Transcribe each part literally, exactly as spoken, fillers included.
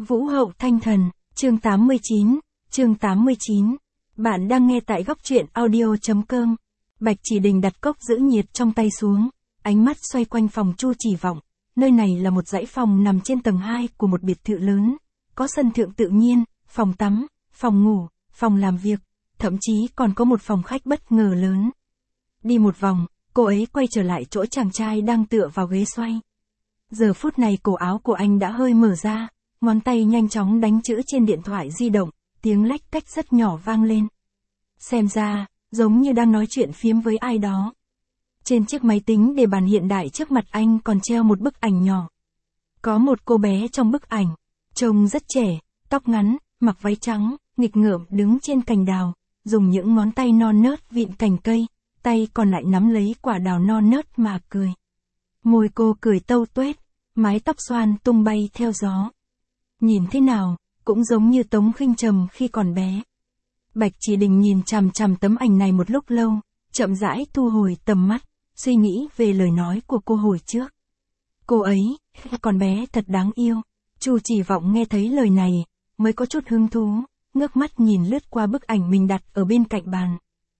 Vũ hậu thanh thần, chương tám mươi chín, chương tám mươi chín. Bạn đang nghe tại góc truyện audio chấm com. Bạch Chỉ Đình đặt cốc giữ nhiệt trong tay xuống, ánh mắt xoay quanh phòng Chu Chỉ Vọng. Nơi này là một dãy phòng nằm trên tầng hai của một biệt thự lớn, có sân thượng tự nhiên, phòng tắm, phòng ngủ, phòng làm việc, thậm chí còn có một phòng khách bất ngờ lớn. Đi một vòng, cô ấy quay trở lại chỗ chàng trai đang tựa vào ghế xoay. Giờ phút này cổ áo của anh đã hơi mở ra, ngón tay nhanh chóng đánh chữ trên điện thoại di động, tiếng lách cách rất nhỏ vang lên. Xem ra, giống như đang nói chuyện phiếm với ai đó. Trên chiếc máy tính để bàn hiện đại trước mặt anh còn treo một bức ảnh nhỏ. Có một cô bé trong bức ảnh, trông rất trẻ, tóc ngắn, mặc váy trắng, nghịch ngợm đứng trên cành đào, dùng những ngón tay non nớt vịn cành cây, tay còn lại nắm lấy quả đào non nớt mà cười. Môi cô cười tâu tuét, mái tóc xoăn tung bay theo gió. Nhìn thế nào, cũng giống như Tống Khinh Trầm khi còn bé. Bạch Chỉ Đình nhìn chằm chằm tấm ảnh này một lúc lâu, chậm rãi thu hồi tầm mắt, suy nghĩ về lời nói của cô hồi trước. Cô ấy, còn bé thật đáng yêu. Chu Chỉ Vọng nghe thấy lời này, mới có chút hứng thú, ngước mắt nhìn lướt qua bức ảnh mình đặt ở bên cạnh bàn.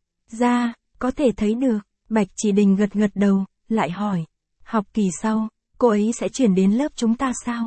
Ra, có thể thấy được, Bạch Chỉ Đình gật gật đầu, lại hỏi, học kỳ sau, cô ấy sẽ chuyển đến lớp chúng ta sao?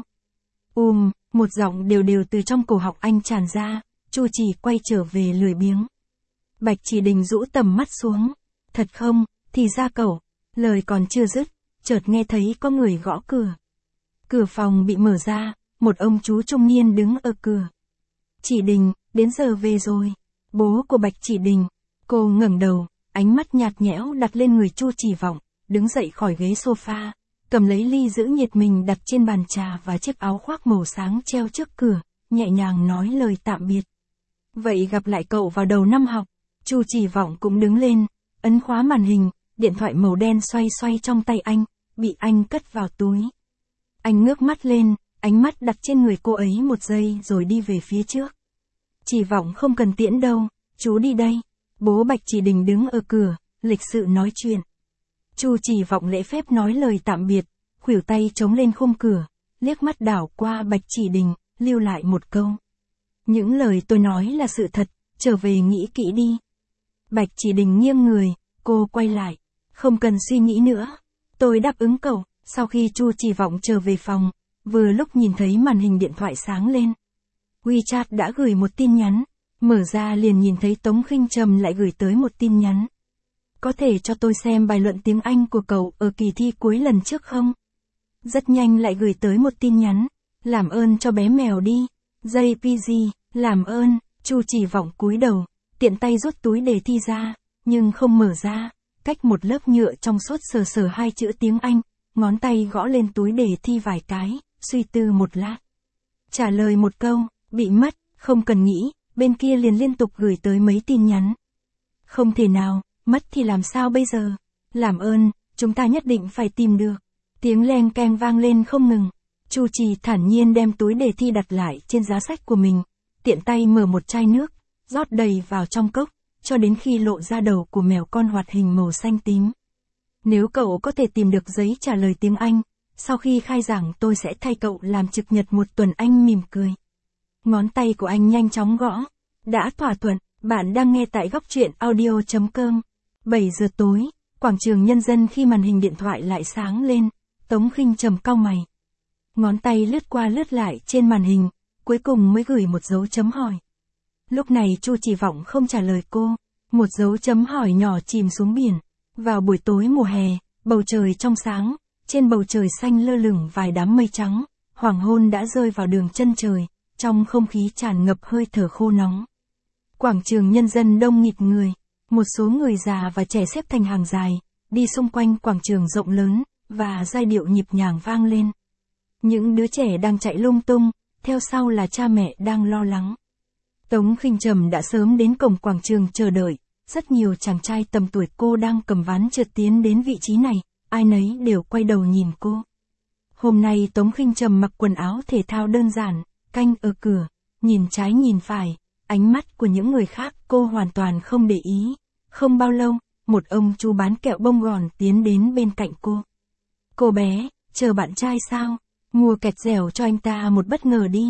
Ùm, một giọng đều đều từ trong cổ họng anh tràn ra, Chu Chỉ quay trở về lười biếng. Bạch Chỉ Đình rũ tầm mắt xuống, thật không, thì ra cậu, lời còn chưa dứt, chợt nghe thấy có người gõ cửa. Cửa phòng bị mở ra, một ông chú trung niên đứng ở cửa. Chỉ Đình, đến giờ về rồi. Bố của Bạch Chỉ Đình. Cô ngẩng đầu, ánh mắt nhạt nhẽo đặt lên người Chu Chỉ Vọng, đứng dậy khỏi ghế sofa, cầm lấy ly giữ nhiệt mình đặt trên bàn trà và chiếc áo khoác màu sáng treo trước cửa, nhẹ nhàng nói lời tạm biệt. Vậy gặp lại cậu vào đầu năm học. Chu Chỉ Vọng cũng đứng lên, ấn khóa màn hình, điện thoại màu đen xoay xoay trong tay anh, bị anh cất vào túi. Anh ngước mắt lên, ánh mắt đặt trên người cô ấy một giây rồi đi về phía trước. Chỉ Vọng không cần tiễn đâu, chú đi đây. Bố Bạch Chỉ Đình đứng ở cửa, lịch sự nói chuyện. Chu Chỉ Vọng lễ phép nói lời tạm biệt, khuỷu tay chống lên khung cửa, liếc mắt đảo qua Bạch Chỉ Đình, lưu lại một câu. Những lời tôi nói là sự thật, trở về nghĩ kỹ đi. Bạch Chỉ Đình nghiêng người, cô quay lại, không cần suy nghĩ nữa. Tôi đáp ứng cậu. Sau khi Chu Chỉ Vọng trở về phòng, vừa lúc nhìn thấy màn hình điện thoại sáng lên. WeChat đã gửi một tin nhắn, mở ra liền nhìn thấy Tống Khinh Trầm lại gửi tới một tin nhắn. Có thể cho tôi xem bài luận tiếng Anh của cậu ở kỳ thi cuối lần trước không? Rất nhanh lại gửi tới một tin nhắn, làm ơn cho bé mèo đi. jê pê giê, làm ơn. Chu Chỉ Vọng cúi đầu, tiện tay rút túi đề thi ra, nhưng không mở ra, cách một lớp nhựa trong suốt sờ sờ hai chữ tiếng Anh, ngón tay gõ lên túi đề thi vài cái, suy tư một lát. Trả lời một câu, bị mất, không cần nghĩ, bên kia liền liên tục gửi tới mấy tin nhắn. Không thể nào, mất thì làm sao bây giờ? Làm ơn, chúng ta nhất định phải tìm được. Tiếng leng keng vang lên không ngừng. Chu Chỉ thản nhiên đem túi đề thi đặt lại trên giá sách của mình, tiện tay mở một chai nước, rót đầy vào trong cốc, cho đến khi lộ ra đầu của mèo con hoạt hình màu xanh tím. Nếu cậu có thể tìm được giấy trả lời tiếng Anh, sau khi khai giảng tôi sẽ thay cậu làm trực nhật một tuần. Anh mỉm cười. Ngón tay của anh nhanh chóng gõ. Đã thỏa thuận, bạn đang nghe tại góc truyện audio chấm com. bảy giờ tối, quảng trường Nhân dân. Khi màn hình điện thoại lại sáng lên, Tống Khinh Trầm cau mày. Ngón tay lướt qua lướt lại trên màn hình, cuối cùng mới gửi một dấu chấm hỏi. Lúc này Chu Chỉ Vọng không trả lời cô, một dấu chấm hỏi nhỏ chìm xuống biển. Vào buổi tối mùa hè, bầu trời trong sáng, trên bầu trời xanh lơ lửng vài đám mây trắng, hoàng hôn đã rơi vào đường chân trời, trong không khí tràn ngập hơi thở khô nóng. Quảng trường Nhân dân đông nghịt người, một số người già và trẻ xếp thành hàng dài, đi xung quanh quảng trường rộng lớn, và giai điệu nhịp nhàng vang lên. Những đứa trẻ đang chạy lung tung, theo sau là cha mẹ đang lo lắng. Tống Khinh Trầm đã sớm đến cổng quảng trường chờ đợi. Rất nhiều chàng trai tầm tuổi cô đang cầm ván trượt tiến đến vị trí này, ai nấy đều quay đầu nhìn cô. Hôm nay Tống Khinh Trầm mặc quần áo thể thao đơn giản, canh ở cửa, nhìn trái nhìn phải, ánh mắt của những người khác cô hoàn toàn không để ý. Không bao lâu, một ông chú bán kẹo bông gòn tiến đến bên cạnh cô. Cô bé, chờ bạn trai sao? Mua kẹt dẻo cho anh ta một bất ngờ đi.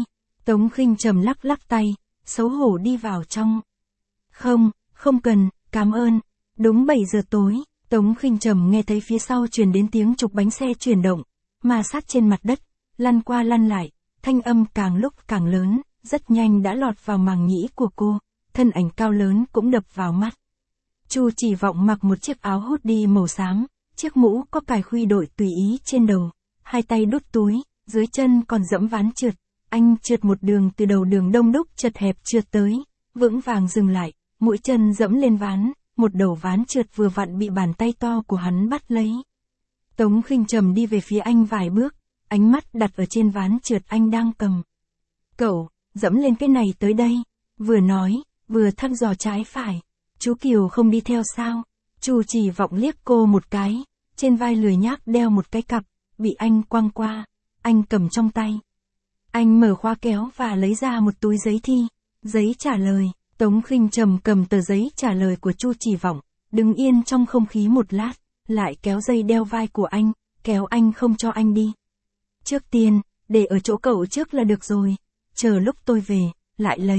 Tống Khinh Trầm lắc lắc tay, xấu hổ đi vào trong. Không, không cần, cảm ơn. Đúng bảy giờ tối, Tống Khinh Trầm nghe thấy phía sau truyền đến tiếng trục bánh xe chuyển động, mà sát trên mặt đất, lăn qua lăn lại, thanh âm càng lúc càng lớn, rất nhanh đã lọt vào màng nhĩ của cô, thân ảnh cao lớn cũng đập vào mắt. Chu Chỉ Vọng mặc một chiếc áo hoodie màu xám, chiếc mũ có cài khuy đội tùy ý trên đầu, hai tay đút túi, dưới chân còn dẫm ván trượt, anh trượt một đường từ đầu đường đông đúc chật hẹp trượt tới, vững vàng dừng lại, mũi chân dẫm lên ván, một đầu ván trượt vừa vặn bị bàn tay to của hắn bắt lấy. Tống Khinh Trầm đi về phía anh vài bước, ánh mắt đặt ở trên ván trượt anh đang cầm. Cậu, dẫm lên cái này tới đây, vừa nói, vừa thăm dò trái phải. Chú Kiều không đi theo sao? Chu Chỉ Vọng liếc cô một cái, trên vai lười nhác đeo một cái cặp, bị anh quăng qua, anh cầm trong tay. Anh mở khóa kéo và lấy ra một túi giấy thi, giấy trả lời. Tống Khinh Trầm cầm tờ giấy trả lời của Chu Chỉ Vọng, đứng yên trong không khí một lát, lại kéo dây đeo vai của anh, kéo anh không cho anh đi. Trước tiên, để ở chỗ cậu trước là được rồi, chờ lúc tôi về, lại lấy.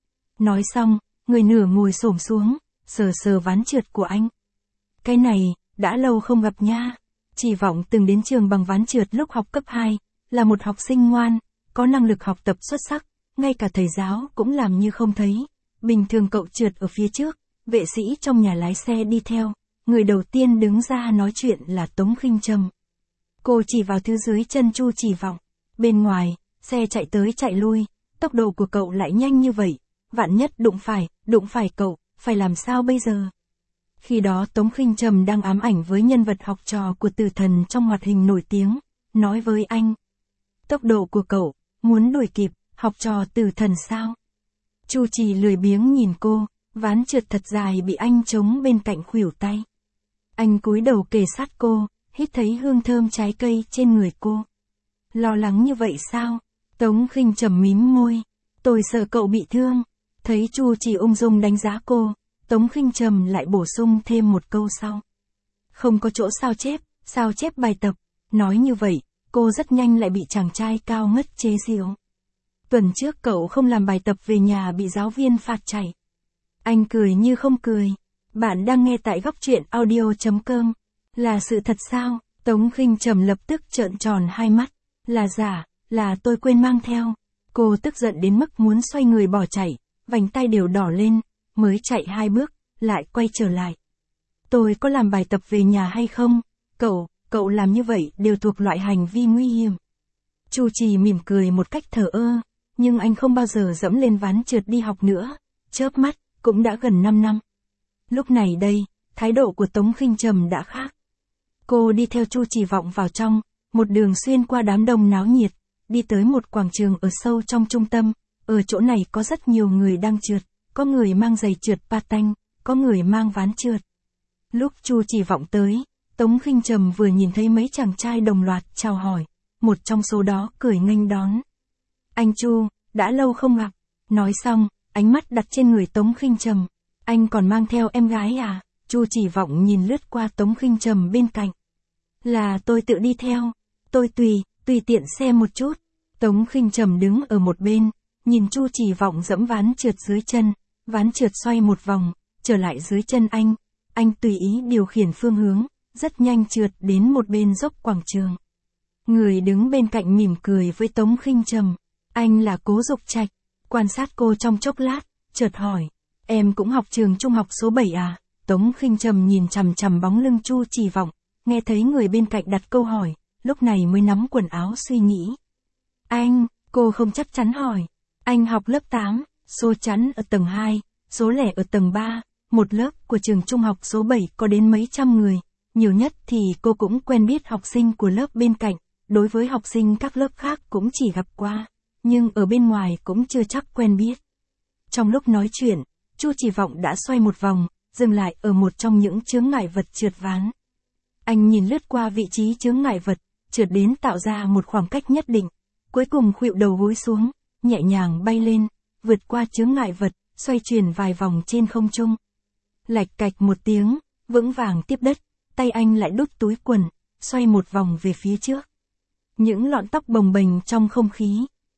Nói xong, người nửa ngồi xổm xuống, sờ sờ ván trượt của anh. Cái này, đã lâu không gặp nha. Chỉ Vọng từng đến trường bằng ván trượt lúc học cấp hai, là một học sinh ngoan, có năng lực học tập xuất sắc, ngay cả thầy giáo cũng làm như không thấy. Bình thường cậu trượt ở phía trước, vệ sĩ trong nhà lái xe đi theo, người đầu tiên đứng ra nói chuyện là Tống Khinh Trầm. Cô chỉ vào thứ dưới chân Chu Chỉ Vọng, bên ngoài, xe chạy tới chạy lui, tốc độ của cậu lại nhanh như vậy, vạn nhất đụng phải, đụng phải cậu, phải làm sao bây giờ? Khi đó Tống Khinh Trầm đang ám ảnh với nhân vật học trò của Tử Thần trong hoạt hình nổi tiếng, nói với anh. Tốc độ của cậu, muốn đuổi kịp, học trò Tử Thần sao? Chu Chỉ lười biếng nhìn cô, ván trượt thật dài bị anh chống bên cạnh khuỷu tay. Anh cúi đầu kề sát cô, hít thấy hương thơm trái cây trên người cô. Lo lắng như vậy sao? Tống Khinh Trầm mím môi. Tôi sợ cậu bị thương. Thấy Chu Chỉ ung dung đánh giá cô, Tống Khinh Trầm lại bổ sung thêm một câu sau. Không có chỗ sao chép, sao chép bài tập. Nói như vậy, cô rất nhanh lại bị chàng trai cao ngất chế giễu. Tuần trước cậu không làm bài tập về nhà bị giáo viên phạt chạy. Anh cười như không cười. Bạn đang nghe tại góc truyện audio chấm com. Là sự thật sao? Tống Khinh Trầm lập tức trợn tròn hai mắt. Là giả, là tôi quên mang theo. Cô tức giận đến mức muốn xoay người bỏ chạy, vành tay đều đỏ lên, mới chạy hai bước, lại quay trở lại. Tôi có làm bài tập về nhà hay không? Cậu, cậu làm như vậy đều thuộc loại hành vi nguy hiểm. Chu Chỉ mỉm cười một cách thờ ơ, nhưng anh không bao giờ dẫm lên ván trượt đi học nữa, chớp mắt, cũng đã gần năm năm. Lúc này đây, thái độ của Tống Khinh Trầm đã khác. Cô đi theo Chu Chỉ Vọng vào trong, một đường xuyên qua đám đông náo nhiệt, đi tới một quảng trường ở sâu trong trung tâm, ở chỗ này có rất nhiều người đang trượt, có người mang giày trượt patin, có người mang ván trượt. Lúc Chu Chỉ Vọng tới, Tống Khinh Trầm vừa nhìn thấy mấy chàng trai đồng loạt chào hỏi, một trong số đó cười nghênh đón. Anh Chu, đã lâu không gặp. Nói xong, ánh mắt đặt trên người Tống Khinh Trầm. Anh còn mang theo em gái à? Chu Chỉ Vọng nhìn lướt qua Tống Khinh Trầm bên cạnh. Là tôi tự đi theo. Tôi tùy, tùy tiện xem một chút. Tống Khinh Trầm đứng ở một bên, nhìn Chu Chỉ Vọng dẫm ván trượt dưới chân, ván trượt xoay một vòng, trở lại dưới chân anh. Anh tùy ý điều khiển phương hướng, rất nhanh trượt đến một bên dốc quảng trường. Người đứng bên cạnh mỉm cười với Tống Khinh Trầm. Anh là Cố Dục Trạch. Quan sát cô trong chốc lát, chợt hỏi. Em cũng học trường trung học số bảy à? Tống Khinh Trầm nhìn chằm chằm bóng lưng Chu Chỉ Vọng, nghe thấy người bên cạnh đặt câu hỏi, lúc này mới nắm quần áo suy nghĩ. Anh, cô không chắc chắn hỏi. Anh học lớp tám, số chẵn ở tầng hai, số lẻ ở tầng ba, một lớp của trường trung học số bảy có đến mấy trăm người, nhiều nhất thì cô cũng quen biết học sinh của lớp bên cạnh, đối với học sinh các lớp khác cũng chỉ gặp qua, nhưng ở bên ngoài cũng chưa chắc quen biết. Trong lúc nói chuyện, Chu Chỉ Vọng đã xoay một vòng, dừng lại ở một trong những chướng ngại vật trượt ván. Anh nhìn lướt qua vị trí chướng ngại vật, trượt đến tạo ra một khoảng cách nhất định, cuối cùng khuỵu đầu gối xuống, nhẹ nhàng bay lên, vượt qua chướng ngại vật, xoay chuyển vài vòng trên không trung. Lạch cạch một tiếng, vững vàng tiếp đất, tay anh lại đút túi quần, xoay một vòng về phía trước. Những lọn tóc bồng bềnh trong không khí,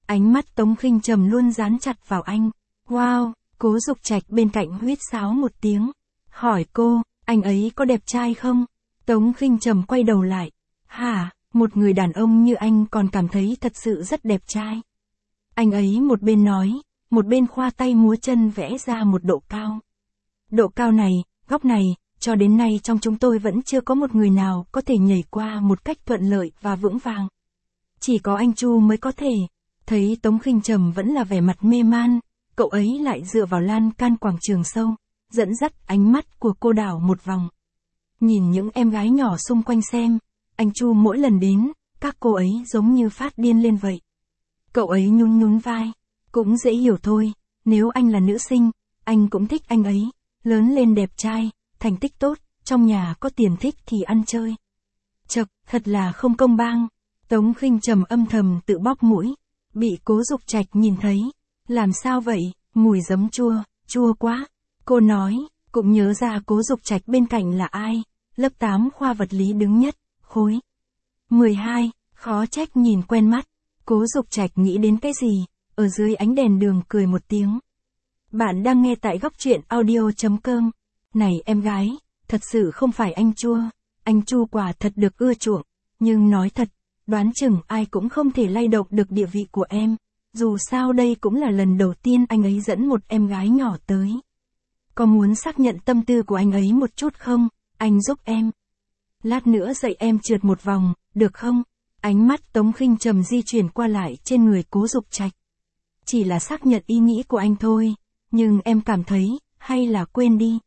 Ánh mắt Tống Khinh Trầm luôn dán chặt vào anh. Wow, Cố Dục Trạch bên cạnh huýt sáo một tiếng. Hỏi cô, anh ấy có đẹp trai không? Tống Khinh Trầm quay đầu lại. Hả, một người đàn ông như anh còn cảm thấy thật sự rất đẹp trai. Anh ấy một bên nói, một bên khoa tay múa chân vẽ ra một độ cao. Độ cao này, góc này, cho đến nay trong chúng tôi vẫn chưa có một người nào có thể nhảy qua một cách thuận lợi và vững vàng. Chỉ có anh Chu mới có thể. Thấy Tống Khinh Trầm vẫn là vẻ mặt mê man, cậu ấy lại dựa vào lan can quảng trường sâu, dẫn dắt ánh mắt của cô đảo một vòng. Nhìn những em gái nhỏ xung quanh xem, anh Chu mỗi lần đến, các cô ấy giống như phát điên lên vậy. Cậu ấy nhún nhún vai, cũng dễ hiểu thôi, nếu anh là nữ sinh, anh cũng thích anh ấy, lớn lên đẹp trai, thành tích tốt, trong nhà có tiền thích thì ăn chơi. Chậc, thật là không công bằng. Tống Khinh Trầm âm thầm tự bóp mũi, bị Cố Dục Trạch nhìn thấy. Làm sao vậy, mùi giấm chua, chua quá. Cô nói, cũng nhớ ra Cố Dục Trạch bên cạnh là ai, lớp tám khoa vật lý đứng nhất, khối mười hai, khó trách nhìn quen mắt. Cố Dục Trạch nghĩ đến cái gì, ở dưới ánh đèn đường cười một tiếng. Bạn đang nghe tại góc truyện audio chấm com. Này em gái, thật sự không phải anh Chua, anh Chu quả thật được ưa chuộng, nhưng nói thật, đoán chừng ai cũng không thể lay động được địa vị của em, dù sao đây cũng là lần đầu tiên anh ấy dẫn một em gái nhỏ tới. Có muốn xác nhận tâm tư của anh ấy một chút không, anh giúp em. Lát nữa dạy em trượt một vòng, được không? Ánh mắt Tống Khinh Trầm di chuyển qua lại trên người Cố Dục Trạch. Chỉ là xác nhận ý nghĩ của anh thôi, nhưng em cảm thấy, hay là quên đi.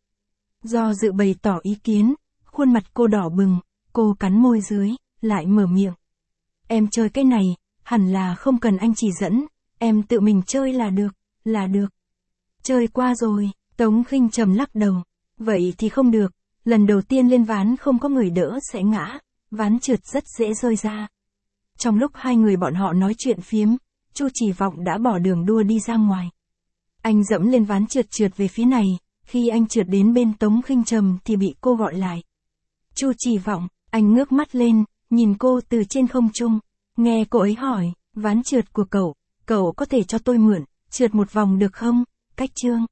Do dự bày tỏ ý kiến, khuôn mặt cô đỏ bừng, cô cắn môi dưới, lại mở miệng. Em chơi cái này, hẳn là không cần anh chỉ dẫn, em tự mình chơi là được, là được. Chơi qua rồi, Tống Khinh Trầm lắc đầu. Vậy thì không được, lần đầu tiên lên ván không có người đỡ sẽ ngã, ván trượt rất dễ rơi ra. Trong lúc hai người bọn họ nói chuyện phiếm, Chu Chỉ Vọng đã bỏ đường đua đi ra ngoài. Anh dẫm lên ván trượt trượt về phía này, khi anh trượt đến bên Tống Khinh Trầm thì bị cô gọi lại. Chu Chỉ Vọng, anh ngước mắt lên, nhìn cô từ trên không trung, nghe cô ấy hỏi, ván trượt của cậu, cậu có thể cho tôi mượn, trượt một vòng được không? Cách chương.